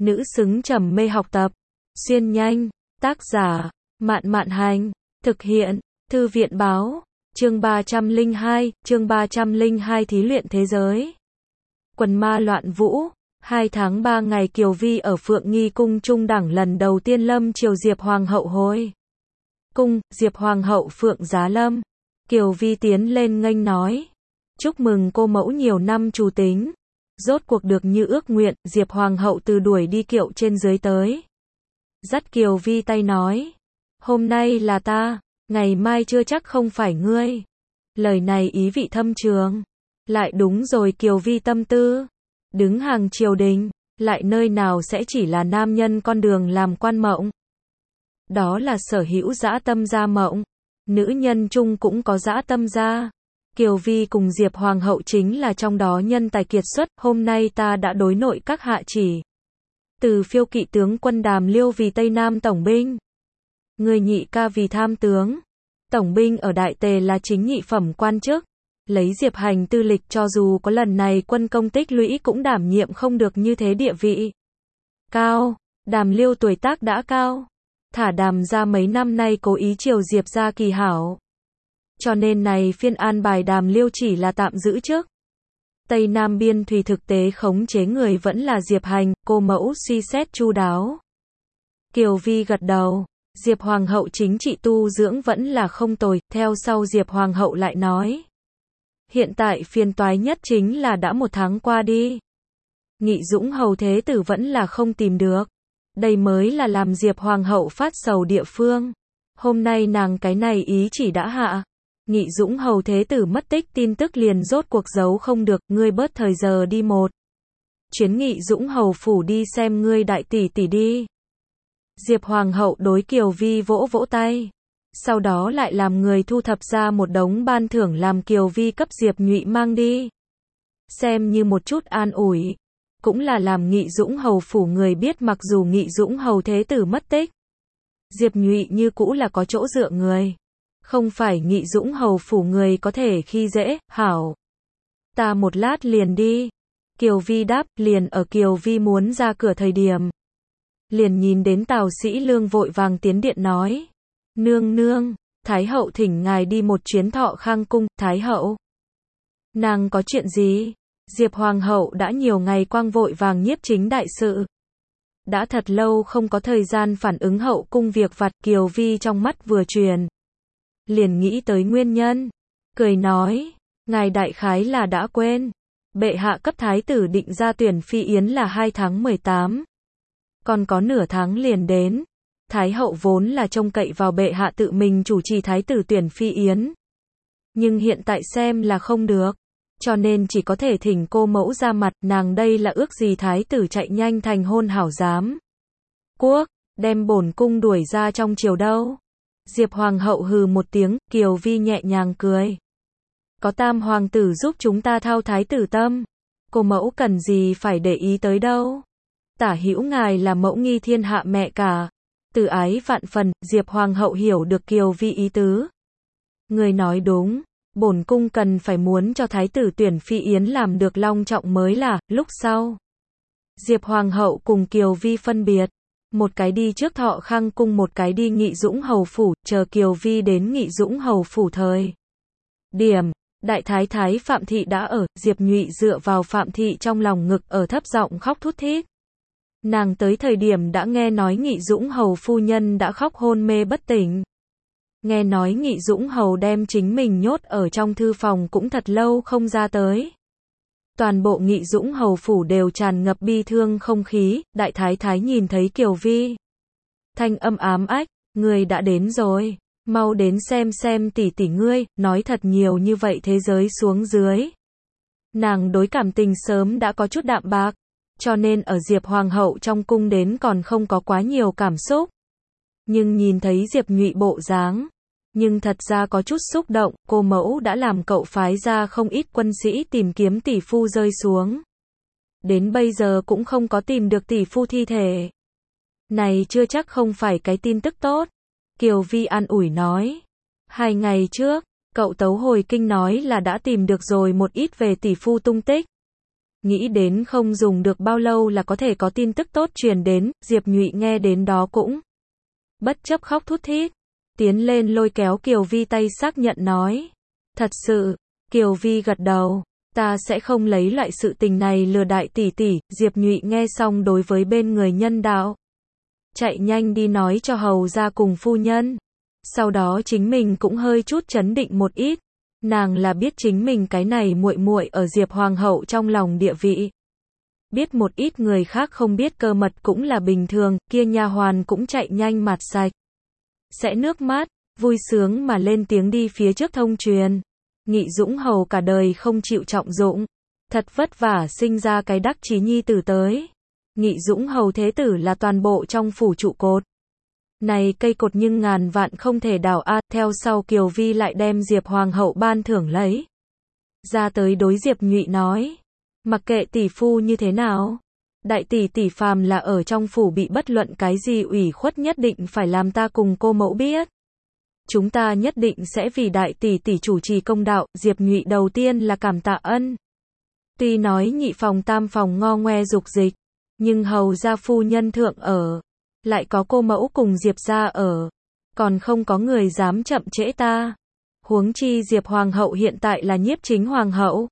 nữ xứng trầm mê học tập. Xuyên nhanh, tác giả, Mạn Mạn Hành, thực hiện, Thư viện Báo, chương 302 thí luyện thế giới. Quần ma loạn vũ, 2 tháng 3 ngày Kiều Vi ở Phượng Nghi cung trung đẳng lần đầu tiên lâm triều Diệp Hoàng hậu hồi cung, Diệp Hoàng hậu Phượng Giá Lâm. Kiều Vi tiến lên nghênh nói, chúc mừng cô mẫu nhiều năm trù tính. Rốt cuộc được như ước nguyện, Diệp Hoàng hậu từ đuổi đi kiệu trên dưới tới. Dắt Kiều Vi tay nói, hôm nay là ta, ngày mai chưa chắc không phải ngươi. Lời này ý vị thâm trường. Lại đúng rồi, Kiều Vi tâm tư. Đứng hàng triều đình, lại nơi nào sẽ chỉ là nam nhân con đường làm quan mộng. Đó là sở hữu dã tâm gia mộng. Nữ nhân chung cũng có dã tâm gia. Kiều Vi cùng Diệp Hoàng hậu chính là trong đó nhân tài kiệt xuất. Hôm nay ta đã đối nội các hạ chỉ. Từ phiêu kỵ tướng quân Đàm Liêu vì Tây Nam tổng binh. Người nhị ca vì tham tướng. Tổng binh ở Đại Tề là chính nhị phẩm quan chức. Lấy Diệp Hành tư lịch, cho dù có lần này quân công tích lũy cũng đảm nhiệm không được như thế địa vị cao. Đàm Liêu tuổi tác đã cao. Thả Đàm ra mấy năm nay cố ý chiều Diệp ra kỳ hảo. Cho nên này phiên an bài Đàm Liêu chỉ là tạm giữ chức. Tây Nam biên thùy thực tế khống chế người vẫn là Diệp Hành, cô mẫu suy xét chu đáo. Kiều Vi gật đầu. Diệp Hoàng hậu chính trị tu dưỡng vẫn là không tồi. Theo sau Diệp Hoàng hậu lại nói, hiện tại phiền toái nhất chính là đã 1 tháng qua đi. Nghị Dũng hầu thế tử vẫn là không tìm được. Đây mới là làm Diệp Hoàng hậu phát sầu địa phương. Hôm nay nàng cái này ý chỉ đã hạ. Nghị Dũng hầu thế tử mất tích tin tức liền rốt cuộc giấu không được. Ngươi bớt thời giờ đi một chuyến Nghị Dũng hầu phủ đi xem ngươi đại tỷ tỷ đi. Diệp Hoàng hậu đối Kiều Vi vỗ vỗ tay. Sau đó lại làm người thu thập ra một đống ban thưởng làm Kiều Vi cấp Diệp Nhụy mang đi. Xem như một chút an ủi. Cũng là làm Nghị Dũng hầu phủ người biết mặc dù Nghị Dũng hầu thế tử mất tích. Diệp Nhụy như cũ là có chỗ dựa người. Không phải Nghị Dũng hầu phủ người có thể khi dễ, hảo. Ta một lát liền đi. Kiều Vi đáp, liền ở Kiều Vi muốn ra cửa thời điểm. Liền nhìn đến Tào Sĩ Lương vội vàng tiến điện nói. Nương nương, Thái hậu thỉnh ngài đi một chuyến Thọ Khang cung. Thái hậu, nàng có chuyện gì? Diệp Hoàng hậu đã nhiều ngày quang vội vàng nhiếp chính đại sự. Đã thật lâu không có thời gian phản ứng hậu cung việc vặt. Kiều Vi trong mắt vừa truyền, liền nghĩ tới nguyên nhân. Cười nói, ngài đại khái là đã quên. Bệ hạ cấp thái tử định ra tuyển phi yến là 2 tháng 18. Còn có nửa tháng liền đến. Thái hậu vốn là trông cậy vào bệ hạ tự mình chủ trì thái tử tuyển phi yến. Nhưng hiện tại xem là không được. Cho nên chỉ có thể thỉnh cô mẫu ra mặt. Nàng đây là ước gì thái tử chạy nhanh thành hôn hảo giám quốc, đem bổn cung đuổi ra trong triều đâu. Diệp Hoàng hậu hừ một tiếng. Kiều Vi nhẹ nhàng cười. Có Tam hoàng tử giúp chúng ta thao thái tử tâm. Cô mẫu cần gì phải để ý tới đâu. Tả hữu ngài là mẫu nghi thiên hạ mẹ cả. Từ ái vạn phần. Diệp Hoàng hậu hiểu được Kiều Vi ý tứ. Người nói đúng. Bổn cung cần phải muốn cho thái tử tuyển phi yến làm được long trọng mới là. Lúc sau, Diệp Hoàng hậu cùng Kiều Vi phân biệt. Một cái đi trước Thọ Khang cung, một cái đi Nghị Dũng hầu phủ. Chờ Kiều Vi đến Nghị Dũng hầu phủ thời điểm, đại thái thái Phạm Thị đã ở. Diệp Nhụy dựa vào Phạm Thị trong lòng ngực ở thấp giọng khóc thút thít. Nàng tới thời điểm đã nghe nói Nghị Dũng hầu phu nhân đã khóc hôn mê bất tỉnh. Nghe nói Nghị Dũng hầu đem chính mình nhốt ở trong thư phòng cũng thật lâu không ra tới. Toàn bộ Nghị Dũng hầu phủ đều tràn ngập bi thương không khí. Đại thái thái nhìn thấy Kiều Vi, thanh âm ám ách, người đã đến rồi, mau đến xem tỷ tỷ ngươi. Nói thật nhiều như vậy thế giới xuống dưới. Nàng đối cảm tình sớm đã có chút đạm bạc. Cho nên ở Diệp Hoàng hậu trong cung đến còn không có quá nhiều cảm xúc. Nhưng nhìn thấy Diệp Nhụy bộ dáng, nhưng thật ra có chút xúc động. Cô mẫu đã làm cậu phái ra không ít quân sĩ tìm kiếm tỷ phu rơi xuống. Đến bây giờ cũng không có tìm được tỷ phu thi thể. Này chưa chắc không phải cái tin tức tốt. Kiều Vi an ủi nói. 2 ngày trước, cậu tấu hồi kinh nói là đã tìm được rồi một ít về tỷ phu tung tích. Nghĩ đến không dùng được bao lâu là có thể có tin tức tốt truyền đến, Diệp Nhụy nghe đến đó cũng bất chấp khóc thút thít, tiến lên lôi kéo Kiều Vi tay xác nhận nói. Thật sự, Kiều Vi gật đầu, ta sẽ không lấy loại sự tình này lừa đại tỷ tỷ. Diệp Nhụy nghe xong đối với bên người nhân đạo, chạy nhanh đi nói cho hầu ra cùng phu nhân. Sau đó chính mình cũng hơi chút chấn định một ít. Nàng là biết chính mình cái này muội muội ở Diệp Hoàng hậu trong lòng địa vị. Biết một ít người khác không biết cơ mật cũng là bình thường, kia nha hoàn cũng chạy nhanh mặt sạch. Sẽ nước mắt, vui sướng mà lên tiếng đi phía trước thông truyền. Nghị Dũng hầu cả đời không chịu trọng dụng, thật vất vả sinh ra cái đắc chí nhi tử tới. Nghị Dũng hầu thế tử là toàn bộ trong phủ trụ cột. Này cây cột nhưng ngàn vạn không thể đảo a. Theo sau Kiều Vi lại đem Diệp Hoàng hậu ban thưởng lấy ra tới đối Diệp Nhụy nói. Mặc kệ tỷ phu như thế nào, đại tỷ tỷ phàm là ở trong phủ bị bất luận cái gì ủy khuất nhất định phải làm ta cùng cô mẫu biết. Chúng ta nhất định sẽ vì đại tỷ tỷ chủ trì công đạo. Diệp Nhụy đầu tiên là cảm tạ ân. Tuy nói nhị phòng tam phòng ngo ngoe dục dịch, nhưng hầu gia phu nhân thượng ở, lại có cô mẫu cùng Diệp gia ở, còn không có người dám chậm trễ ta. Huống chi Diệp Hoàng hậu hiện tại là nhiếp chính hoàng hậu,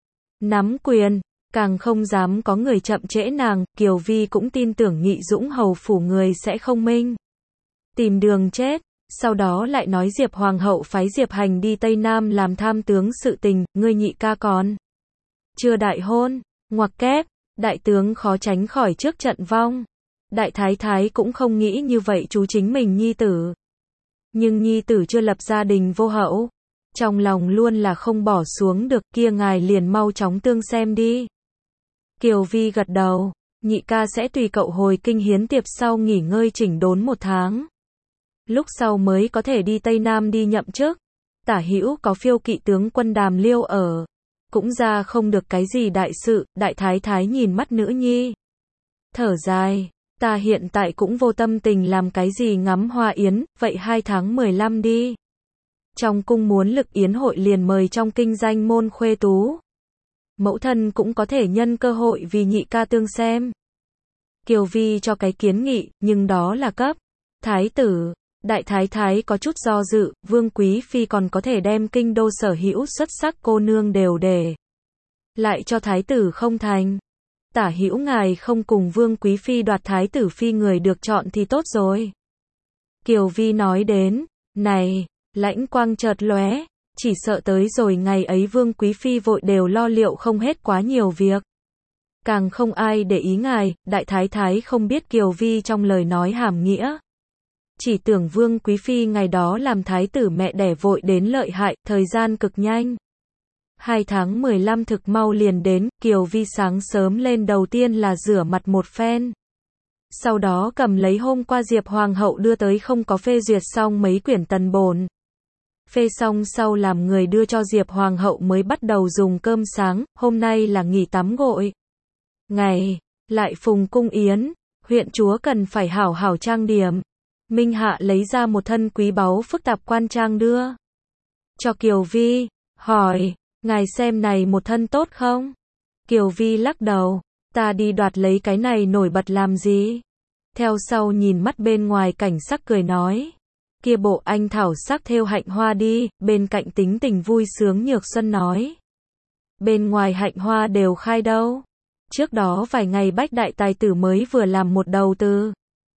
nắm quyền, càng không dám có người chậm trễ nàng. Kiều Vi cũng tin tưởng Nghị Dũng hầu phủ người sẽ không minh tìm đường chết. Sau đó lại nói Diệp Hoàng hậu phái Diệp Hành đi Tây Nam làm tham tướng sự tình, ngươi nhị ca còn chưa đại hôn, ngoặc kép, đại tướng khó tránh khỏi trước trận vong. Đại thái thái cũng không nghĩ như vậy chú chính mình nhi tử. Nhưng nhi tử chưa lập gia đình vô hậu, trong lòng luôn là không bỏ xuống được, kia ngài liền mau chóng tương xem đi. Kiều Vi gật đầu, nhị ca sẽ tùy cậu hồi kinh hiến tiệp sau nghỉ ngơi chỉnh đốn 1 tháng. Lúc sau mới có thể đi Tây Nam đi nhậm chức. Tả hữu có phiêu kỵ tướng quân Đàm Liêu ở, cũng ra không được cái gì đại sự. Đại thái thái nhìn mắt nữ nhi, thở dài, ta hiện tại cũng vô tâm tình làm cái gì ngắm hoa yến, vậy 2 tháng 15 đi. Trong cung muốn lực yến hội liền mời trong kinh danh môn khuê tú. Mẫu thân cũng có thể nhân cơ hội vì nhị ca tương xem. Kiều Vi cho cái kiến nghị, nhưng đó là cấp thái tử. Đại thái thái có chút do dự, Vương Quý Phi còn có thể đem kinh đô sở hữu xuất sắc cô nương đều để lại cho thái tử không thành. Tả hữu ngài không cùng Vương Quý Phi đoạt thái tử phi người được chọn thì tốt rồi. Kiều Vi nói đến, này, lãnh quang chợt lóe, chỉ sợ tới rồi ngày ấy Vương Quý Phi vội đều lo liệu không hết quá nhiều việc. Càng không ai để ý ngài. Đại thái thái không biết Kiều Vi trong lời nói hàm nghĩa. Chỉ tưởng Vương Quý Phi ngày đó làm thái tử mẹ đẻ vội đến lợi hại, thời gian cực nhanh. 2 tháng 15 thực mau liền đến. Kiều Vi sáng sớm lên đầu tiên là rửa mặt một phen. Sau đó cầm lấy hôm qua Diệp Hoàng hậu đưa tới không có phê duyệt xong mấy quyển tần bổn. Phê xong sau làm người đưa cho Diệp Hoàng hậu mới bắt đầu dùng cơm sáng. Hôm nay là nghỉ tắm gội ngày, lại phùng cung yến, huyện chúa cần phải hảo hảo trang điểm. Minh Hạ lấy ra một thân quý báu phức tạp quan trang đưa cho Kiều Vi, hỏi, ngài xem này một thân tốt không? Kiều Vi lắc đầu, ta đi đoạt lấy cái này nổi bật làm gì? Theo sau nhìn mắt bên ngoài cảnh sắc cười nói, kia bộ anh thảo sắc thêu hạnh hoa đi. Bên cạnh tính tình vui sướng Nhược Xuân nói, bên ngoài hạnh hoa đều khai đâu. Trước đó vài ngày Bách đại tài tử mới vừa làm một đầu từ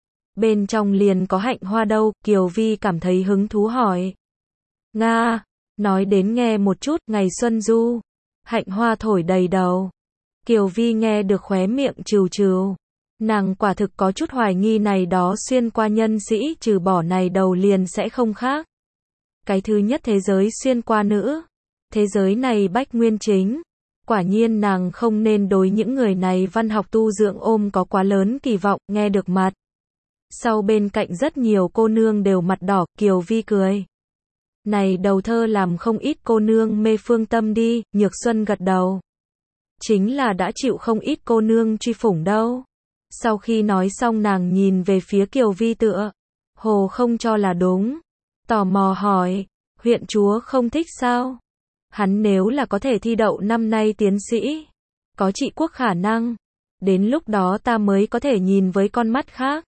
bên trong liền có hạnh hoa đâu. Kiều Vi cảm thấy hứng thú hỏi, Nga, nói đến nghe một chút. Ngày xuân du, hạnh hoa thổi đầy đầu. Kiều Vi nghe được khóe miệng trừ trừ. Nàng quả thực có chút hoài nghi này đó xuyên qua nhân sĩ trừ bỏ này đầu liền sẽ không khác. Cái thứ nhất thế giới xuyên qua nữ. Thế giới này Bách Nguyên Chính. Quả nhiên nàng không nên đối những người này văn học tu dưỡng ôm có quá lớn kỳ vọng. Nghe được mặt sau bên cạnh rất nhiều cô nương đều mặt đỏ. Kiều Vi cười, này đầu thơ làm không ít cô nương mê phương tâm đi. Nhược Xuân gật đầu, chính là đã chịu không ít cô nương truy phủng đâu. Sau khi nói xong nàng nhìn về phía Kiều Vi tựa hồ không cho là đúng, tò mò hỏi, huyện chúa không thích sao? Hắn nếu là có thể thi đậu năm nay tiến sĩ, có trị quốc khả năng. Đến lúc đó ta mới có thể nhìn với con mắt khác.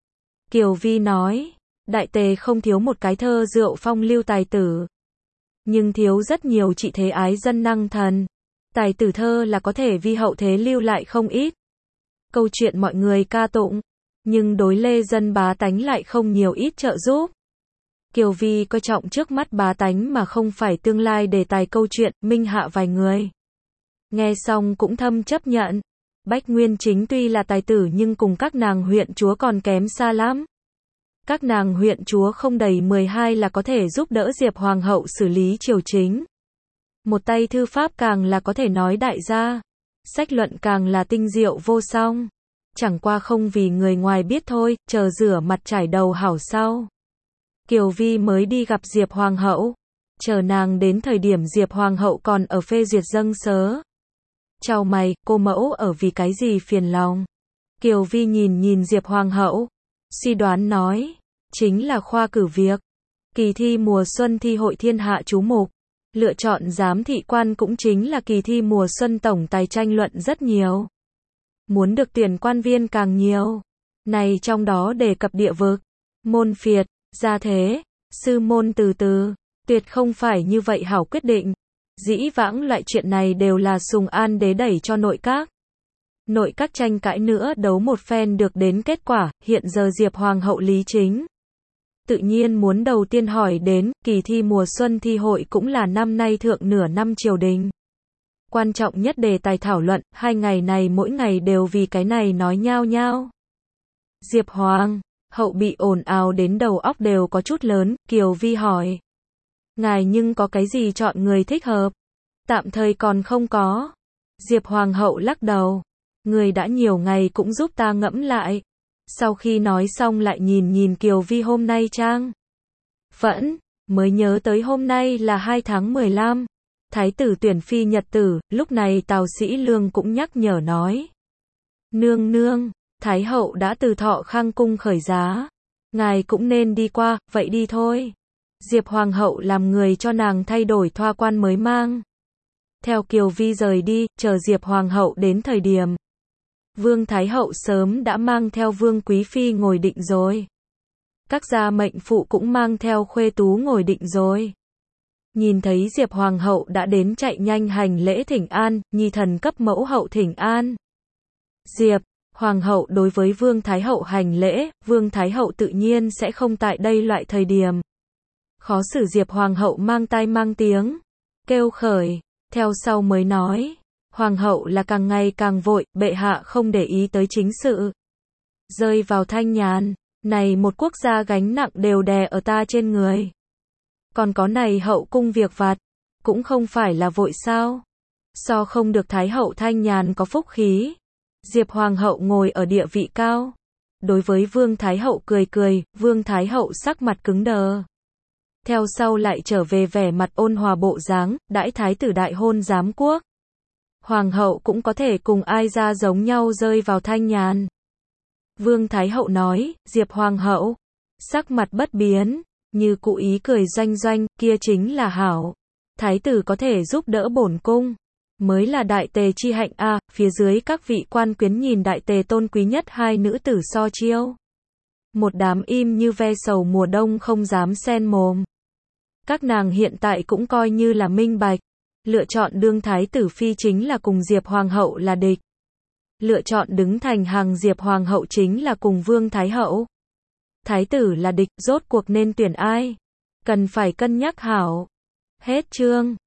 Kiều Vi nói, đại tề không thiếu một cái thơ rượu phong lưu tài tử. Nhưng thiếu rất nhiều trị thế ái dân năng thần. Tài tử thơ là có thể vi hậu thế lưu lại không ít. Câu chuyện mọi người ca tụng, nhưng đối lê dân bá tánh lại không nhiều ít trợ giúp. Kiều Vi coi trọng trước mắt bá tánh mà không phải tương lai đề tài câu chuyện, minh hạ vài người. Nghe xong cũng thâm chấp nhận. Bách Nguyên Chính tuy là tài tử nhưng cùng các nàng huyện chúa còn kém xa lắm. Các nàng huyện chúa không đầy 12 là có thể giúp đỡ Diệp Hoàng hậu xử lý triều chính. Một tay thư pháp càng là có thể nói đại gia. Sách luận càng là tinh diệu vô song. Chẳng qua không vì người ngoài biết thôi, chờ rửa mặt trải đầu hảo sau. Kiều Vi mới đi gặp Diệp Hoàng hậu. Chờ nàng đến thời điểm Diệp Hoàng hậu còn ở phê duyệt dâng sớ. Chào mày, cô mẫu ở vì cái gì phiền lòng? Kiều Vi nhìn Diệp Hoàng hậu. Suy đoán nói. Chính là khoa cử việc. Kỳ thi mùa xuân thi hội thiên hạ chú mục. Lựa chọn giám thị quan cũng chính là kỳ thi mùa xuân tổng tài tranh luận rất nhiều. Muốn được tuyển quan viên càng nhiều. Này trong đó đề cập địa vực, môn phiệt, gia thế, sư môn từ từ. Tuyệt không phải như vậy hảo quyết định. Dĩ vãng loại chuyện này đều là Sùng An đế đẩy cho nội các. Nội các tranh cãi nữa đấu một phen được đến kết quả, hiện giờ Diệp Hoàng hậu lý chính. Tự nhiên muốn đầu tiên hỏi đến, kỳ thi mùa xuân thi hội cũng là năm nay thượng nửa năm triều đình. Quan trọng nhất đề tài thảo luận, 2 ngày này mỗi ngày đều vì cái này nói nhao nhao. Diệp Hoàng hậu bị ồn ào đến đầu óc đều có chút lớn, Kiều Vi hỏi. Ngài nhưng có cái gì chọn người thích hợp? Tạm thời còn không có. Diệp Hoàng hậu lắc đầu. Người đã nhiều ngày cũng giúp ta ngẫm lại. Sau khi nói xong lại nhìn Kiều Vi hôm nay trang. Vẫn, mới nhớ tới hôm nay là 2 tháng 15. Thái tử tuyển phi nhật tử, lúc này Tào Sĩ Lương cũng nhắc nhở nói. Nương nương, Thái hậu đã từ Thọ Khang cung khởi giá. Ngài cũng nên đi qua, vậy đi thôi. Diệp Hoàng hậu làm người cho nàng thay đổi thoa quan mới mang. Theo Kiều Vi rời đi, chờ Diệp Hoàng hậu đến thời điểm. Vương Thái hậu sớm đã mang theo Vương Quý Phi ngồi định rồi. Các gia mệnh phụ cũng mang theo khuê tú ngồi định rồi. Nhìn thấy Diệp Hoàng hậu đã đến chạy nhanh hành lễ thỉnh an, nhi thần cấp mẫu hậu thỉnh an. Diệp Hoàng hậu đối với Vương Thái hậu hành lễ, Vương Thái hậu tự nhiên sẽ không tại đây loại thời điểm. Khó xử Diệp Hoàng hậu mang tai mang tiếng, kêu khởi, theo sau mới nói. Hoàng hậu là càng ngày càng vội, bệ hạ không để ý tới chính sự. Rơi vào thanh nhàn, này một quốc gia gánh nặng đều đè ở ta trên người. Còn có này hậu cung việc vặt, cũng không phải là vội sao. So không được Thái hậu thanh nhàn có phúc khí. Diệp Hoàng hậu ngồi ở địa vị cao. Đối với Vương Thái hậu cười cười, Vương Thái hậu sắc mặt cứng đờ. Theo sau lại trở về vẻ mặt ôn hòa bộ dáng, đãi thái tử đại hôn giám quốc. Hoàng hậu cũng có thể cùng ai ra giống nhau rơi vào thanh nhàn. Vương Thái hậu nói, Diệp Hoàng hậu, sắc mặt bất biến, như cụ ý cười doanh doanh, kia chính là hảo. Thái tử có thể giúp đỡ bổn cung, mới là đại tề chi hạnh a. Phía dưới các vị quan quyến nhìn đại tề tôn quý nhất hai nữ tử so chiêu. Một đám im như ve sầu mùa đông không dám xen mồm. Các nàng hiện tại cũng coi như là minh bạch. Lựa chọn đương thái tử phi chính là cùng Diệp Hoàng hậu là địch. Lựa chọn đứng thành hàng Diệp Hoàng hậu chính là cùng Vương Thái hậu. Thái tử là địch, rốt cuộc nên tuyển ai? Cần phải cân nhắc hảo. Hết chương.